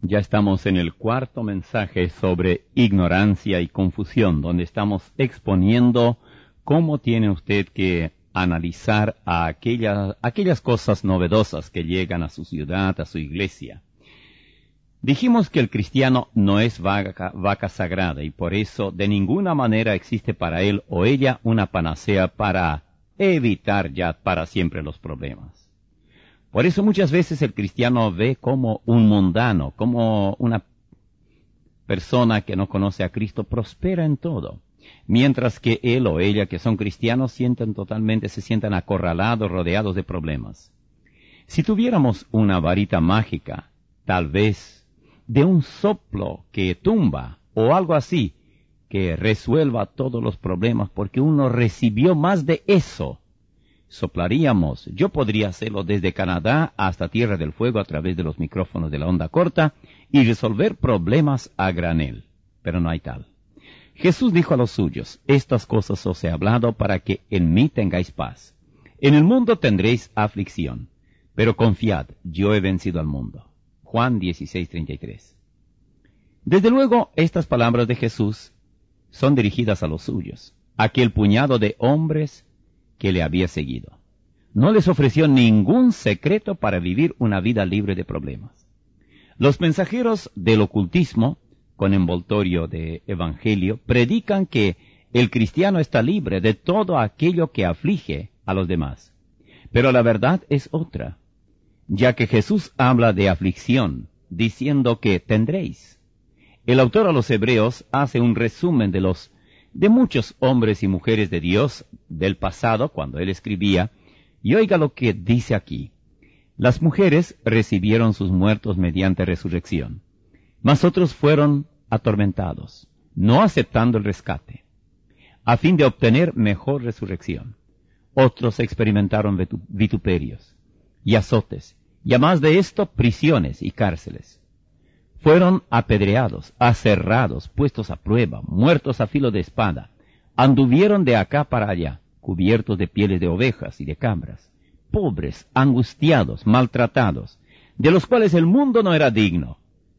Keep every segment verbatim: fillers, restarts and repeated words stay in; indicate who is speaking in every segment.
Speaker 1: Ya estamos en el cuarto mensaje sobre ignorancia y confusión, donde estamos exponiendo cómo tiene usted que analizar a aquellas, aquellas cosas novedosas que llegan a su ciudad, a su iglesia. Dijimos que el cristiano no es vaca, vaca sagrada y por eso de ninguna manera existe para él o ella una panacea para evitar ya para siempre los problemas. Por eso muchas veces el cristiano ve como un mundano, como una persona que no conoce a Cristo, prospera en todo, mientras que él o ella que son cristianos sienten totalmente, se sientan acorralados, rodeados de problemas. Si tuviéramos una varita mágica, tal vez de un soplo que tumba o algo así, que resuelva todos los problemas, porque uno recibió más de eso, soplaríamos. Yo podría hacerlo desde Canadá hasta Tierra del Fuego a través de los micrófonos de la onda corta y resolver problemas a granel, pero no hay tal. Jesús dijo a los suyos, estas cosas os he hablado para que en mí tengáis paz. En el mundo tendréis aflicción, pero confiad, yo he vencido al mundo. Juan dieciséis, treinta y tres. Desde luego, estas palabras de Jesús son dirigidas a los suyos, aquel puñado de hombres que le había seguido. No les ofreció ningún secreto para vivir una vida libre de problemas. Los mensajeros del ocultismo, con envoltorio de evangelio, predican que el cristiano está libre de todo aquello que aflige a los demás. Pero la verdad es otra, ya que Jesús habla de aflicción, diciendo que tendréis. El autor a los Hebreos hace un resumen de los de muchos hombres y mujeres de Dios del pasado, cuando él escribía, y oiga lo que dice aquí. Las mujeres recibieron sus muertos mediante resurrección, mas otros fueron atormentados, no aceptando el rescate, a fin de obtener mejor resurrección. Otros experimentaron vituperios y azotes, y además de esto, prisiones y cárceles. Fueron apedreados, aserrados, puestos a prueba, muertos a filo de espada. Anduvieron de acá para allá, cubiertos de pieles de ovejas y de cabras, pobres, angustiados, maltratados, de los cuales el mundo no era digno,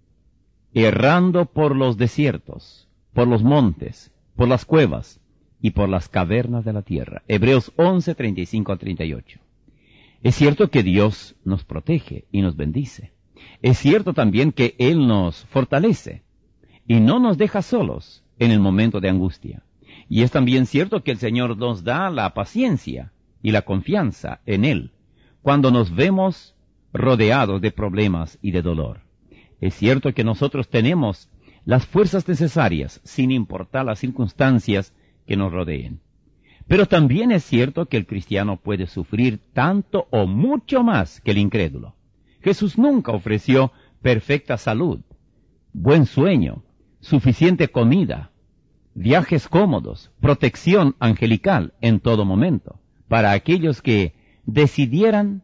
Speaker 1: errando por los desiertos, por los montes, por las cuevas y por las cavernas de la tierra. Hebreos once, treinta y cinco al treinta y ocho. Es cierto que Dios nos protege y nos bendice. Es cierto también que Él nos fortalece y no nos deja solos en el momento de angustia. Y es también cierto que el Señor nos da la paciencia y la confianza en Él cuando nos vemos rodeados de problemas y de dolor. Es cierto que nosotros tenemos las fuerzas necesarias sin importar las circunstancias que nos rodeen. Pero también es cierto que el cristiano puede sufrir tanto o mucho más que el incrédulo. Jesús nunca ofreció perfecta salud, buen sueño, suficiente comida, viajes cómodos, protección angelical en todo momento, para aquellos que decidieran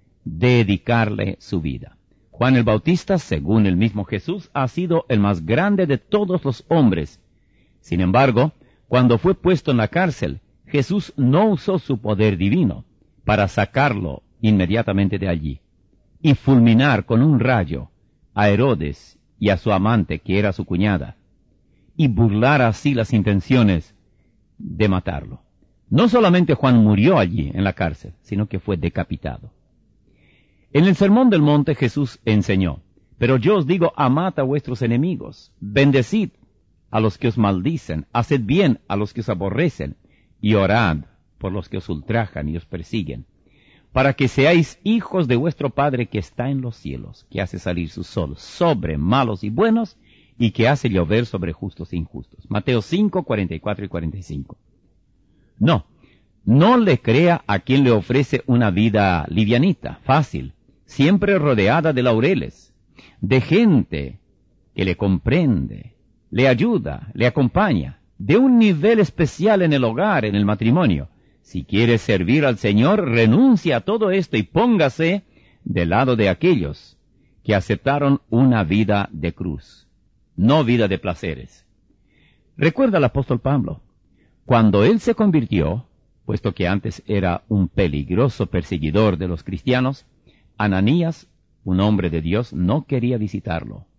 Speaker 1: dedicarle su vida. Juan el Bautista, según el mismo Jesús, ha sido el más grande de todos los hombres. Sin embargo, cuando fue puesto en la cárcel, Jesús no usó su poder divino para sacarlo inmediatamente de allí y fulminar con un rayo a Herodes y a su amante, que era su cuñada, y burlar así las intenciones de matarlo. No solamente Juan murió allí en la cárcel, sino que fue decapitado. En el Sermón del Monte Jesús enseñó, pero yo os digo, amad a vuestros enemigos, bendecid a los que os maldicen, haced bien a los que os aborrecen, y orad por los que os ultrajan y os persiguen, para que seáis hijos de vuestro Padre que está en los cielos, que hace salir su sol sobre malos y buenos, y que hace llover sobre justos e injustos. Mateo cinco, cuarenta y cuatro y cuarenta y cinco. No, no le crea a quien le ofrece una vida livianita, fácil, siempre rodeada de laureles, de gente que le comprende, le ayuda, le acompaña, de un nivel especial en el hogar, en el matrimonio. Si quiere servir al Señor, renuncia a todo esto y póngase del lado de aquellos que aceptaron una vida de cruz, no vida de placeres. Recuerda al apóstol Pablo, cuando él se convirtió, puesto que antes era un peligroso perseguidor de los cristianos, Ananías, un hombre de Dios, no quería visitarlo.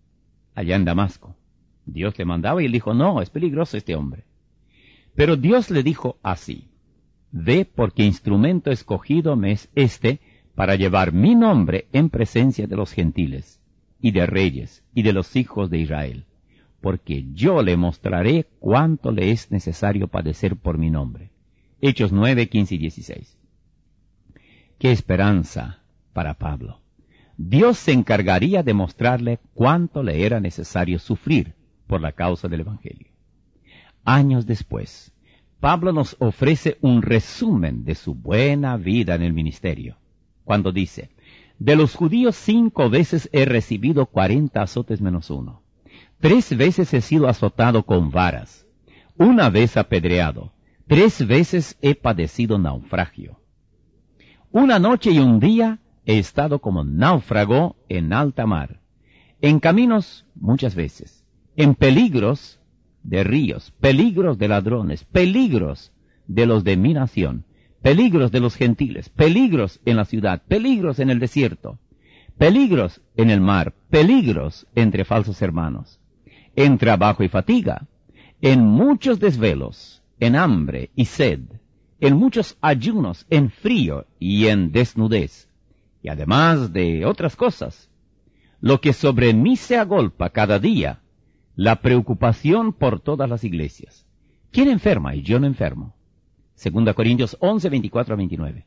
Speaker 1: allá en Damasco. Dios le mandaba y él dijo, no, es peligroso este hombre. Pero Dios le dijo así, ve porque instrumento escogido me es este para llevar mi nombre en presencia de los gentiles, y de reyes, y de los hijos de Israel, porque yo le mostraré cuánto le es necesario padecer por mi nombre. Hechos nueve, quince y dieciséis. ¡Qué esperanza para Pablo! Dios se encargaría de mostrarle cuánto le era necesario sufrir por la causa del Evangelio. Años después, Pablo nos ofrece un resumen de su buena vida en el ministerio, cuando dice, de los judíos cinco veces he recibido cuarenta azotes menos uno. Tres veces he sido azotado con varas, una vez apedreado, tres veces he padecido naufragio. Una noche y un día he estado como náufrago en alta mar, en caminos muchas veces, en peligros de ríos, peligros de ladrones, peligros de los de mi nación, peligros de los gentiles, peligros en la ciudad, peligros en el desierto, peligros en el mar, peligros entre falsos hermanos, en trabajo y fatiga, en muchos desvelos, en hambre y sed, en muchos ayunos, en frío y en desnudez, y además de otras cosas, lo que sobre mí se agolpa cada día, la preocupación por todas las iglesias. ¿Quién enferma y yo no enfermo? Segunda Corintios once, veinticuatro a veintinueve.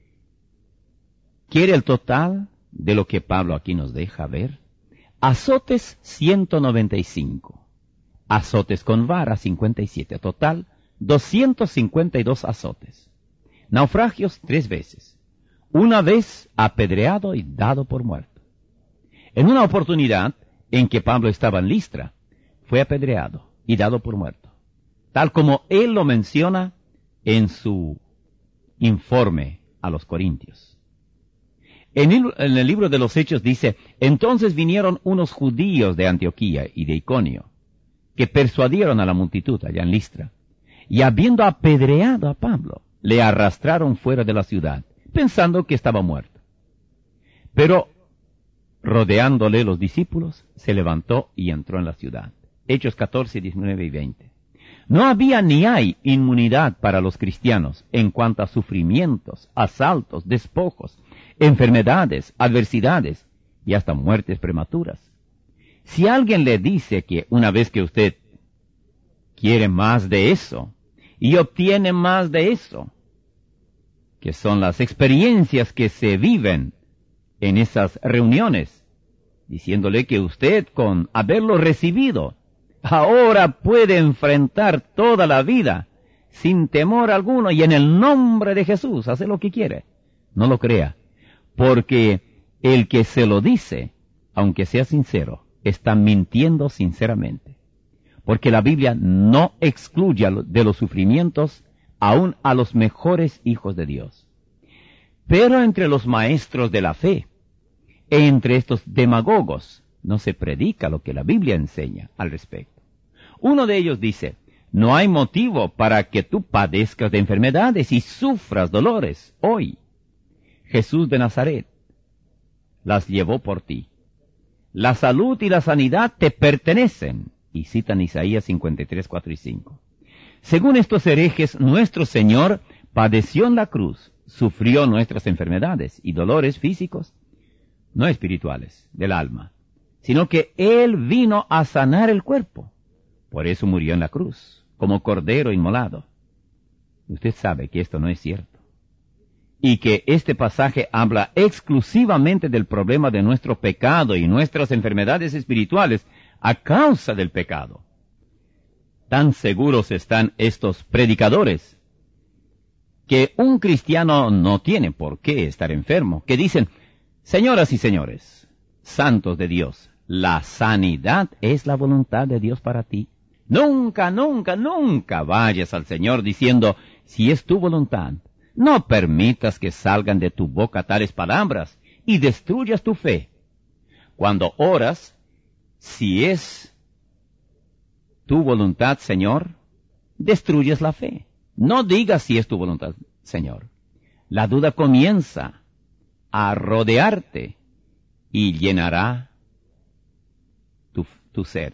Speaker 1: ¿Quiere el total de lo que Pablo aquí nos deja ver? Azotes ciento noventa y cinco, azotes con vara cincuenta y siete, total doscientos cincuenta y dos azotes. Naufragios tres veces, una vez apedreado y dado por muerto. En una oportunidad en que Pablo estaba en Listra, fue apedreado y dado por muerto, tal como él lo menciona en su informe a los Corintios. En el, en el libro de los Hechos dice, entonces vinieron unos judíos de Antioquía y de Iconio, que persuadieron a la multitud allá en Listra, y habiendo apedreado a Pablo, le arrastraron fuera de la ciudad, pensando que estaba muerto. Pero, rodeándole los discípulos, se levantó y entró en la ciudad. Hechos catorce, diecinueve y veinte. No había ni hay inmunidad para los cristianos en cuanto a sufrimientos, asaltos, despojos, enfermedades, adversidades y hasta muertes prematuras. Si alguien le dice que una vez que usted quiere más de eso y obtiene más de eso, que son las experiencias que se viven en esas reuniones, diciéndole que usted con haberlo recibido, ahora puede enfrentar toda la vida sin temor alguno y en el nombre de Jesús hace lo que quiere. No lo crea, porque el que se lo dice, aunque sea sincero, está mintiendo sinceramente. Porque la Biblia no excluye de los sufrimientos aún a los mejores hijos de Dios. Pero entre los maestros de la fe, entre estos demagogos, no se predica lo que la Biblia enseña al respecto. Uno de ellos dice, no hay motivo para que tú padezcas de enfermedades y sufras dolores hoy. Jesús de Nazaret las llevó por ti. La salud y la sanidad te pertenecen. Y citan Isaías cincuenta y tres, cuatro y cinco. Según estos herejes, nuestro Señor padeció en la cruz, sufrió nuestras enfermedades y dolores físicos, no espirituales, del alma, sino que Él vino a sanar el cuerpo. Por eso murió en la cruz, como cordero inmolado. Usted sabe que esto no es cierto. Y que este pasaje habla exclusivamente del problema de nuestro pecado y nuestras enfermedades espirituales a causa del pecado. Tan seguros están estos predicadores que un cristiano no tiene por qué estar enfermo, que dicen, señoras y señores, santos de Dios, la sanidad es la voluntad de Dios para ti. Nunca, nunca, nunca vayas al Señor diciendo, si es tu voluntad, no permitas que salgan de tu boca tales palabras y destruyas tu fe. Cuando oras, si es tu voluntad, Señor, destruyes la fe. No digas si es tu voluntad, Señor. La duda comienza a rodearte y llenará tu, tu ser.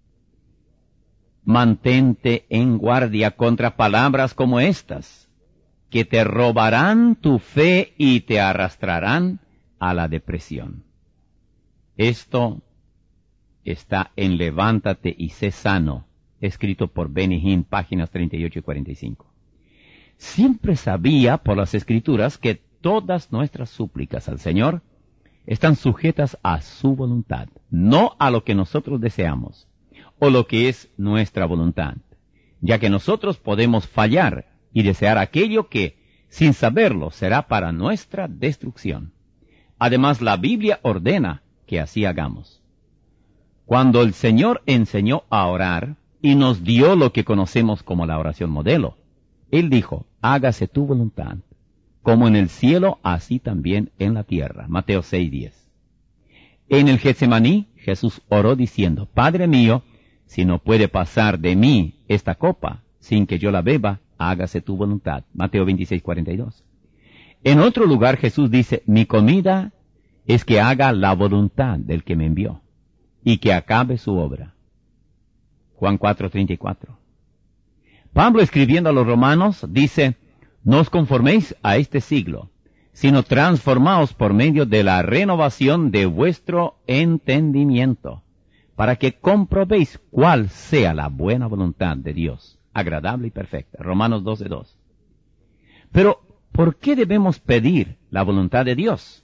Speaker 1: Mantente en guardia contra palabras como estas, que te robarán tu fe y te arrastrarán a la depresión. Esto está en Levántate y sé sano, escrito por Benny Hinn, páginas treinta y ocho y cuarenta y cinco. Siempre sabía por las Escrituras que todas nuestras súplicas al Señor están sujetas a su voluntad, no a lo que nosotros deseamos o lo que es nuestra voluntad, ya que nosotros podemos fallar y desear aquello que, sin saberlo, será para nuestra destrucción. Además, la Biblia ordena que así hagamos. Cuando el Señor enseñó a orar y nos dio lo que conocemos como la oración modelo, Él dijo, hágase tu voluntad, como en el cielo, así también en la tierra. Mateo seis diez. En el Getsemaní, Jesús oró diciendo, Padre mío, si no puede pasar de mí esta copa sin que yo la beba, hágase tu voluntad. Mateo veintiséis cuarenta y dos. En otro lugar Jesús dice, mi comida es que haga la voluntad del que me envió y que acabe su obra. Juan cuatro treinta y cuatro. Pablo, escribiendo a los romanos, dice, no os conforméis a este siglo, sino transformaos por medio de la renovación de vuestro entendimiento, para que comprobéis cuál sea la buena voluntad de Dios, agradable y perfecta. Romanos doce dos. Pero, ¿por qué debemos pedir la voluntad de Dios?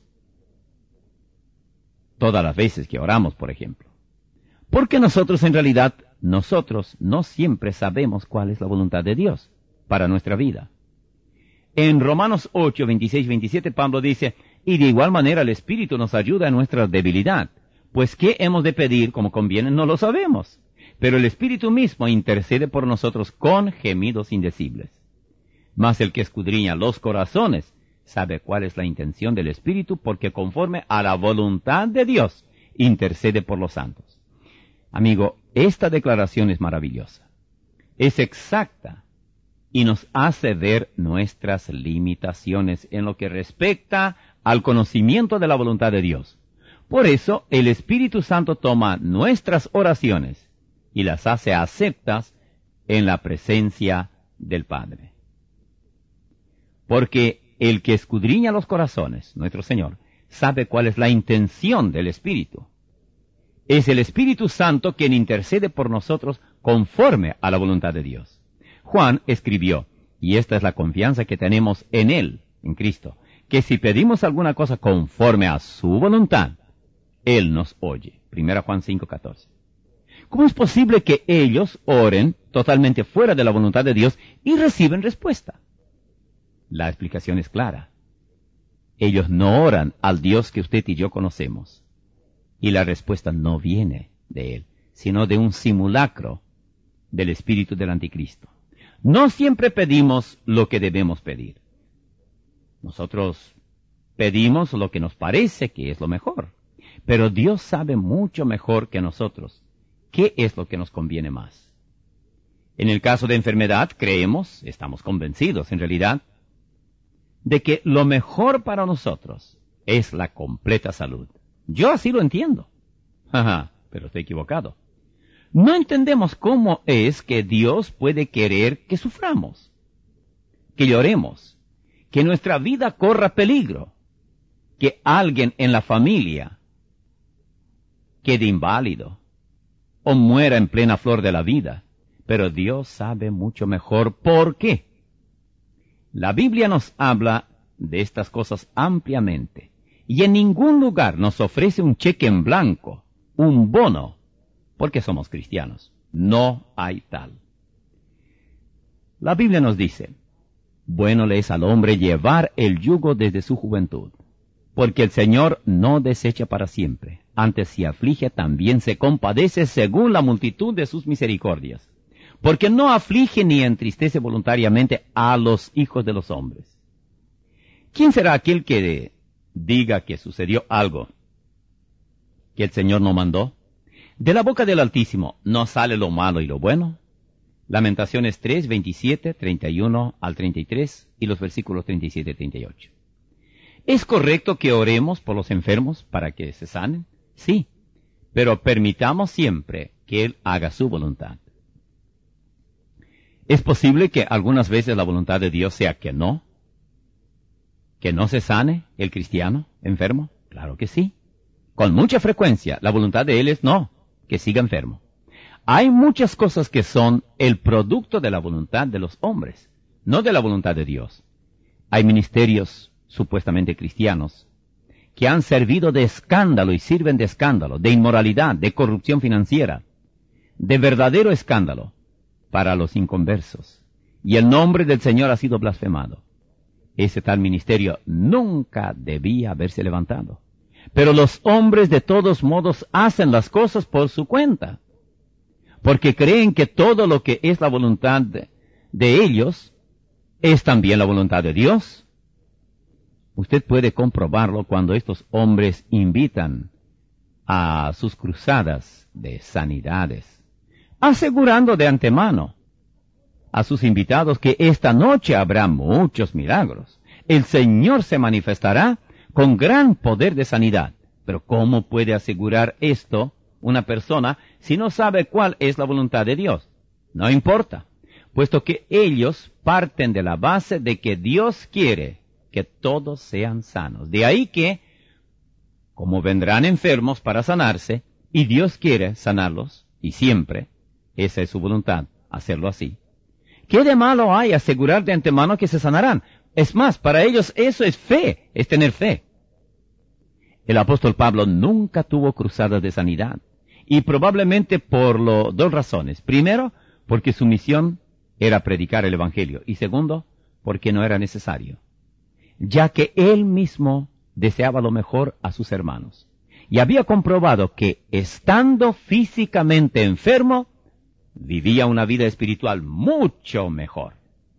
Speaker 1: Todas las veces que oramos, por ejemplo. Porque nosotros, en realidad, nosotros no siempre sabemos cuál es la voluntad de Dios para nuestra vida. En Romanos ocho, veintiséis, veintisiete, Pablo dice, y de igual manera el Espíritu nos ayuda en nuestra debilidad, pues qué hemos de pedir como conviene no lo sabemos, pero el Espíritu mismo intercede por nosotros con gemidos indecibles. Mas el que escudriña los corazones sabe cuál es la intención del Espíritu, porque conforme a la voluntad de Dios intercede por los santos. Amigo, esta declaración es maravillosa, es exacta y nos hace ver nuestras limitaciones en lo que respecta al conocimiento de la voluntad de Dios. Por eso, el Espíritu Santo toma nuestras oraciones y las hace aceptas en la presencia del Padre. Porque el que escudriña los corazones, nuestro Señor, sabe cuál es la intención del Espíritu. Es el Espíritu Santo quien intercede por nosotros conforme a la voluntad de Dios. Juan escribió, y esta es la confianza que tenemos en Él, en Cristo, que si pedimos alguna cosa conforme a su voluntad, Él nos oye. Primera Juan cinco catorce. ¿Cómo es posible que ellos oren totalmente fuera de la voluntad de Dios y reciben respuesta? La explicación es clara. Ellos no oran al Dios que usted y yo conocemos. Y la respuesta no viene de Él, sino de un simulacro del espíritu del anticristo. No siempre pedimos lo que debemos pedir. Nosotros pedimos lo que nos parece que es lo mejor. Pero Dios sabe mucho mejor que nosotros qué es lo que nos conviene más. En el caso de enfermedad, creemos, estamos convencidos en realidad, de que lo mejor para nosotros es la completa salud. Yo así lo entiendo. Ajá, pero estoy equivocado. No entendemos cómo es que Dios puede querer que suframos, que lloremos, que nuestra vida corra peligro, que alguien en la familia quede inválido o muera en plena flor de la vida. Pero Dios sabe mucho mejor por qué. La Biblia nos habla de estas cosas ampliamente, y en ningún lugar nos ofrece un cheque en blanco, un bono, porque somos cristianos. No hay tal. La Biblia nos dice, bueno le es al hombre llevar el yugo desde su juventud, porque el Señor no desecha para siempre, antes si aflige también se compadece según la multitud de sus misericordias, porque no aflige ni entristece voluntariamente a los hijos de los hombres. ¿Quién será aquel que diga que sucedió algo que el Señor no mandó? De la boca del Altísimo no sale lo malo y lo bueno. Lamentaciones tres, veintisiete, treinta y uno al treinta y tres y los versículos treinta y siete y treinta y ocho. ¿Es correcto que oremos por los enfermos para que se sanen? Sí, pero permitamos siempre que Él haga su voluntad. ¿Es posible que algunas veces la voluntad de Dios sea que no? ¿Que no se sane el cristiano enfermo? Claro que sí. Con mucha frecuencia, la voluntad de Él es no, que siga enfermo. Hay muchas cosas que son el producto de la voluntad de los hombres, no de la voluntad de Dios. Hay ministerios supuestamente cristianos que han servido de escándalo y sirven de escándalo, de inmoralidad, de corrupción financiera, de verdadero escándalo para los inconversos. Y el nombre del Señor ha sido blasfemado. Ese tal ministerio nunca debía haberse levantado. Pero los hombres de todos modos hacen las cosas por su cuenta, porque creen que todo lo que es la voluntad de, de ellos es también la voluntad de Dios. Usted puede comprobarlo cuando estos hombres invitan a sus cruzadas de sanidades, asegurando de antemano a sus invitados que esta noche habrá muchos milagros. El Señor se manifestará con gran poder de sanidad. Pero ¿cómo puede asegurar esto una persona si no sabe cuál es la voluntad de Dios? No importa, puesto que ellos parten de la base de que Dios quiere que todos sean sanos. De ahí que, como vendrán enfermos para sanarse, y Dios quiere sanarlos, y siempre, esa es su voluntad, hacerlo así. ¿Qué de malo hay asegurar de antemano que se sanarán? Es más, para ellos eso es fe, es tener fe. El apóstol Pablo nunca tuvo cruzadas de sanidad, y probablemente por lo, dos razones. Primero, porque su misión era predicar el Evangelio, y segundo, porque no era necesario, ya que él mismo deseaba lo mejor a sus hermanos, y había comprobado que, estando físicamente enfermo, vivía una vida espiritual mucho mejor.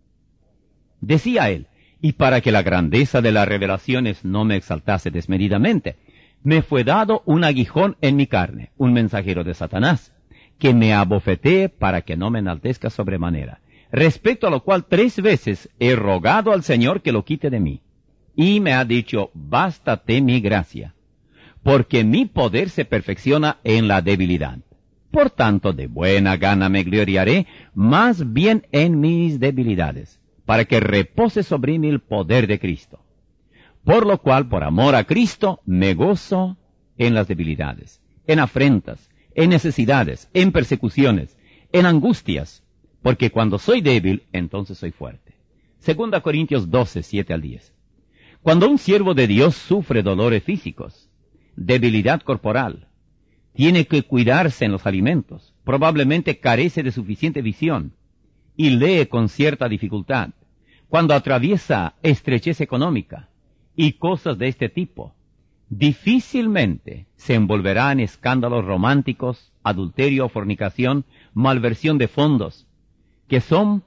Speaker 1: Decía él, y para que la grandeza de las revelaciones no me exaltase desmedidamente, me fue dado un aguijón en mi carne, un mensajero de Satanás, que me abofetee para que no me enaltezca sobremanera, respecto a lo cual tres veces he rogado al Señor que lo quite de mí. Y me ha dicho, bástate mi gracia, porque mi poder se perfecciona en la debilidad. Por tanto, de buena gana me gloriaré más bien en mis debilidades, para que repose sobre mí el poder de Cristo. Por lo cual, por amor a Cristo, me gozo en las debilidades, en afrentas, en necesidades, en persecuciones, en angustias, porque cuando soy débil, entonces soy fuerte. Segunda Corintios doce, siete al diez. Cuando un siervo de Dios sufre dolores físicos, debilidad corporal, tiene que cuidarse en los alimentos, probablemente carece de suficiente visión, y lee con cierta dificultad, cuando atraviesa estrechez económica y cosas de este tipo, difícilmente se envolverá en escándalos románticos, adulterio, fornicación, malversión de fondos, que son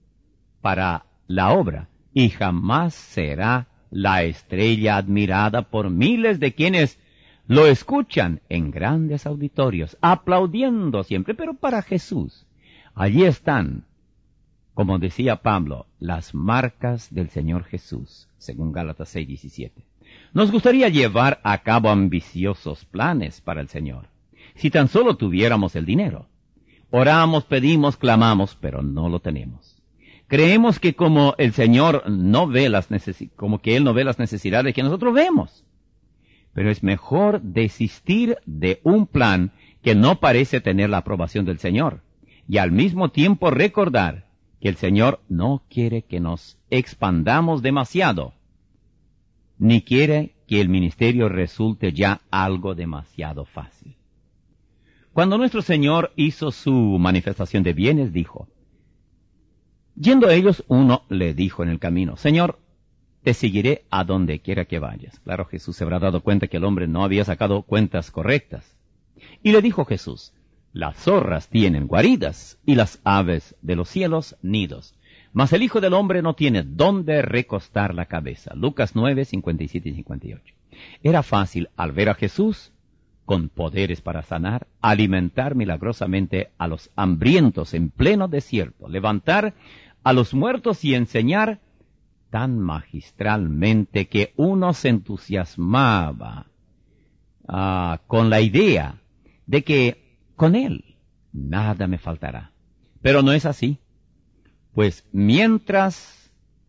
Speaker 1: para la obra, y jamás será la estrella admirada por miles de quienes lo escuchan en grandes auditorios, aplaudiendo siempre, pero para Jesús. Allí están, como decía Pablo, las marcas del Señor Jesús, según Gálatas seis, diecisiete. Nos gustaría llevar a cabo ambiciosos planes para el Señor, si tan solo tuviéramos el dinero. Oramos, pedimos, clamamos, pero no lo tenemos. Creemos que como el Señor no ve las necesi- como que Él no ve las necesidades que nosotros vemos. Pero es mejor desistir de un plan que no parece tener la aprobación del Señor, y al mismo tiempo recordar que el Señor no quiere que nos expandamos demasiado, ni quiere que el ministerio resulte ya algo demasiado fácil. Cuando nuestro Señor hizo su manifestación de bienes, dijo, yendo a ellos, uno le dijo en el camino, Señor, te seguiré a donde quiera que vayas. Claro, Jesús se habrá dado cuenta que el hombre no había sacado cuentas correctas. Y le dijo Jesús, las zorras tienen guaridas y las aves de los cielos nidos, mas el Hijo del Hombre no tiene dónde recostar la cabeza. Lucas nueve, cincuenta y siete y cincuenta y ocho. Era fácil, al ver a Jesús, con poderes para sanar, alimentar milagrosamente a los hambrientos en pleno desierto, levantar a los muertos y enseñar tan magistralmente que uno se entusiasmaba ah, con la idea de que con Él nada me faltará. Pero no es así, pues mientras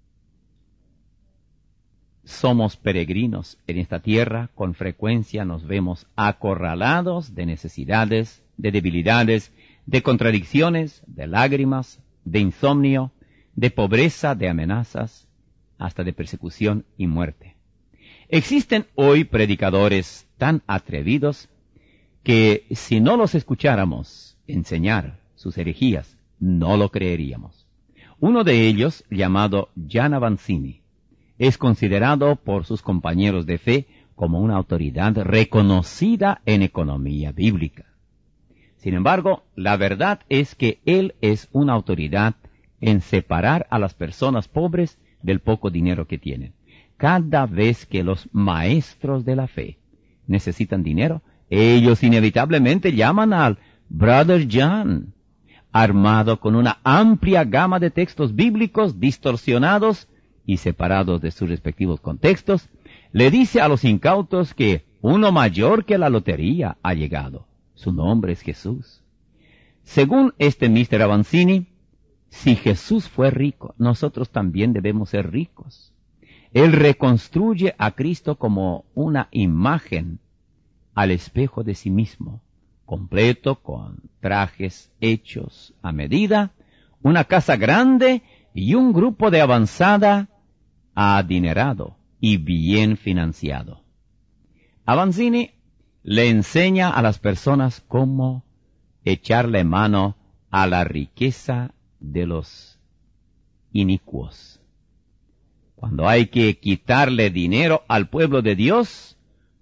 Speaker 1: somos peregrinos en esta tierra, con frecuencia nos vemos acorralados de necesidades, de debilidades, de contradicciones, de lágrimas, de insomnio, de pobreza, de amenazas, hasta de persecución y muerte. Existen hoy predicadores tan atrevidos que si no los escucháramos enseñar sus herejías, no lo creeríamos. Uno de ellos, llamado Jan Avanzini, es considerado por sus compañeros de fe como una autoridad reconocida en economía bíblica. Sin embargo, la verdad es que él es una autoridad en separar a las personas pobres del poco dinero que tienen. Cada vez que los maestros de la fe necesitan dinero, ellos inevitablemente llaman al Brother Jan, armado con una amplia gama de textos bíblicos distorsionados y separados de sus respectivos contextos. Le dice a los incautos que uno mayor que la lotería ha llegado. Su nombre es Jesús. Según este mister Avanzini, si Jesús fue rico, nosotros también debemos ser ricos. Él reconstruye a Cristo como una imagen al espejo de sí mismo, completo con trajes hechos a medida, una casa grande y un grupo de avanzada adinerado y bien financiado. Avanzini le enseña a las personas cómo echarle mano a la riqueza de los inicuos. Cuando hay que quitarle dinero al pueblo de Dios,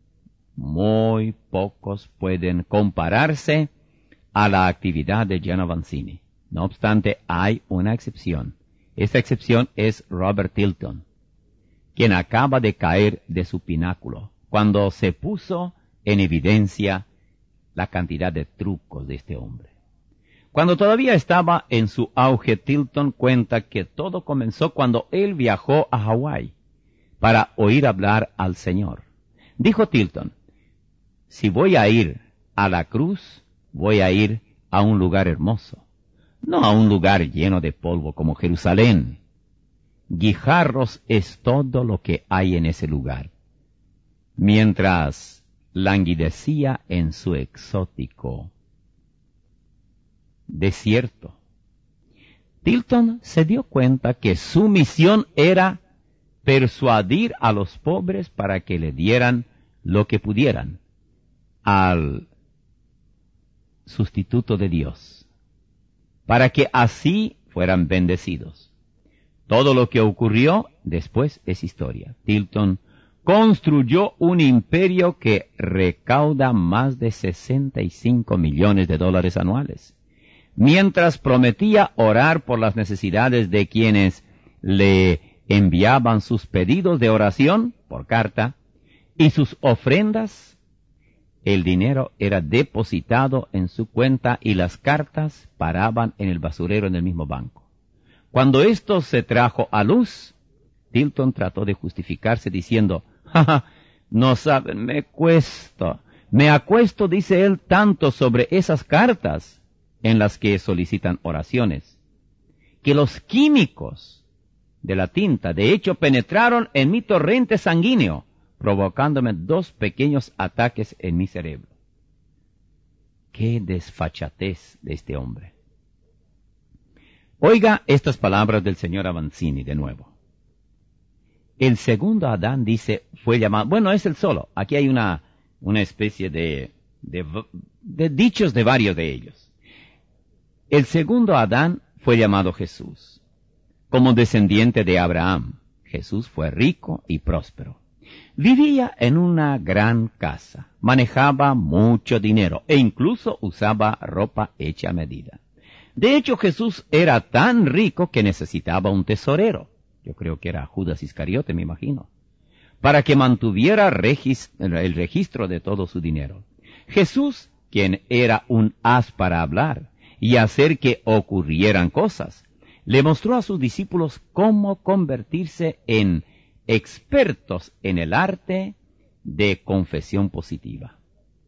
Speaker 1: muy pocos pueden compararse a la actividad de Jan Avanzini. No obstante, hay una excepción. Esta excepción es Robert Tilton, quien acaba de caer de su pináculo, cuando se puso en evidencia la cantidad de trucos de este hombre. Cuando todavía estaba en su auge, Tilton cuenta que todo comenzó cuando él viajó a Hawái para oír hablar al Señor. Dijo Tilton, si voy a ir a la cruz, voy a ir a un lugar hermoso, no a un lugar lleno de polvo como Jerusalén. Guijarros es todo lo que hay en ese lugar. Mientras languidecía en su exótico desierto, Tilton se dio cuenta que su misión era persuadir a los pobres para que le dieran lo que pudieran al sustituto de Dios, para que así fueran bendecidos. Todo lo que ocurrió después es historia. Tilton construyó un imperio que recauda más de sesenta y cinco millones de dólares anuales, mientras prometía orar por las necesidades de quienes le enviaban sus pedidos de oración por carta y sus ofrendas. El dinero era depositado en su cuenta y las cartas paraban en el basurero en el mismo banco. Cuando esto se trajo a luz, Tilton trató de justificarse diciendo, ¡ja, ja! No saben, me cuesta, me acuesto, dice él, tanto sobre esas cartas en las que solicitan oraciones, que los químicos de la tinta, de hecho, penetraron en mi torrente sanguíneo, provocándome dos pequeños ataques en mi cerebro. ¡Qué desfachatez de este hombre! Oiga estas palabras del señor Avanzini de nuevo. El segundo Adán, dice, fue llamado, bueno, es el solo, aquí hay una, una especie de, de, de dichos de varios de ellos. El segundo Adán fue llamado Jesús. Como descendiente de Abraham, Jesús fue rico y próspero. Vivía en una gran casa, manejaba mucho dinero e incluso usaba ropa hecha a medida. De hecho, Jesús era tan rico que necesitaba un tesorero. Yo creo que era Judas Iscariote, me imagino, para que mantuviera regis- el registro de todo su dinero. Jesús, quien era un as para hablar y hacer que ocurrieran cosas, le mostró a sus discípulos cómo convertirse en expertos en el arte de confesión positiva.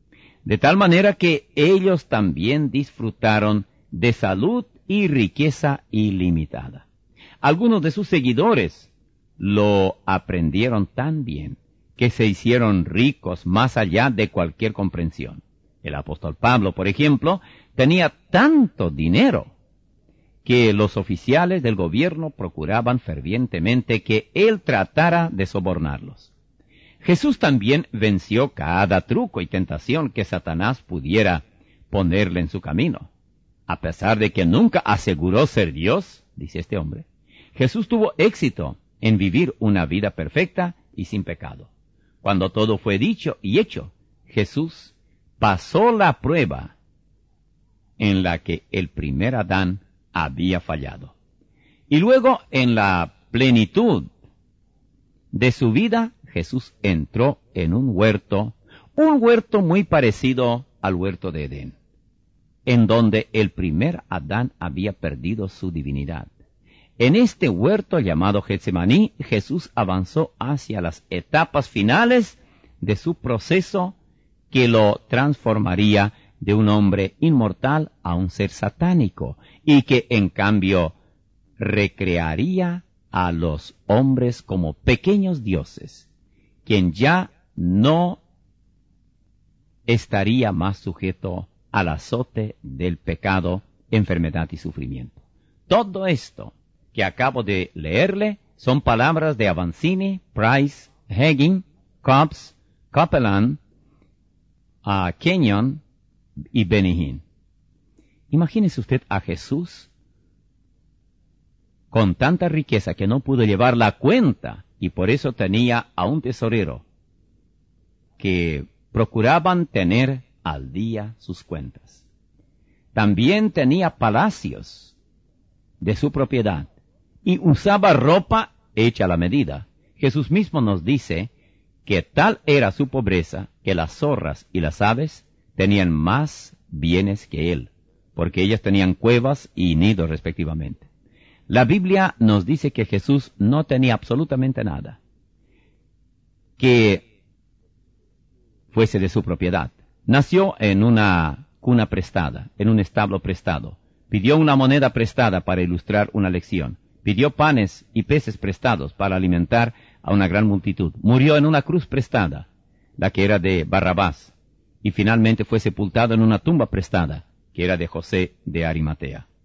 Speaker 1: de tal manera que ellos también disfrutaron de salud y riqueza ilimitada. Algunos de sus seguidores lo aprendieron tan bien que se hicieron ricos más allá de cualquier comprensión. El apóstol Pablo, por ejemplo, tenía tanto dinero que los oficiales del gobierno procuraban fervientemente que él tratara de sobornarlos. Jesús también venció cada truco y tentación que Satanás pudiera ponerle en su camino. A pesar de que nunca aseguró ser Dios, dice este hombre, Jesús tuvo éxito en vivir una vida perfecta y sin pecado. Cuando todo fue dicho y hecho, Jesús pasó la prueba en la que el primer Adán había fallado. Y luego, en la plenitud de su vida, Jesús entró en un huerto, un huerto muy parecido al huerto de Edén, en donde el primer Adán había perdido su divinidad. En este huerto llamado Getsemaní, Jesús avanzó hacia las etapas finales de su proceso que lo transformaría de un hombre inmortal a un ser satánico, y que en cambio recrearía a los hombres como pequeños dioses, quien ya no estaría más sujeto al azote del pecado, enfermedad y sufrimiento. Todo esto que acabo de leerle son palabras de Avancini, Price, Hagin, Cobbs, Copeland, uh, Kenyon y Benny Hinn. Imagínese usted a Jesús con tanta riqueza que no pudo llevar la cuenta, y por eso tenía a un tesorero que procuraban tener al día sus cuentas. También tenía palacios de su propiedad y usaba ropa hecha a la medida. Jesús mismo nos dice que tal era su pobreza que las zorras y las aves tenían más bienes que él, porque ellas tenían cuevas y nidos respectivamente. La Biblia nos dice que Jesús no tenía absolutamente nada que fuese de su propiedad. Nació en una cuna prestada, en un establo prestado. Pidió una moneda prestada para ilustrar una lección. Pidió panes y peces prestados para alimentar a una gran multitud. Murió en una cruz prestada, la que era de Barrabás, y finalmente fue sepultado en una tumba prestada, que era de José de Arimatea.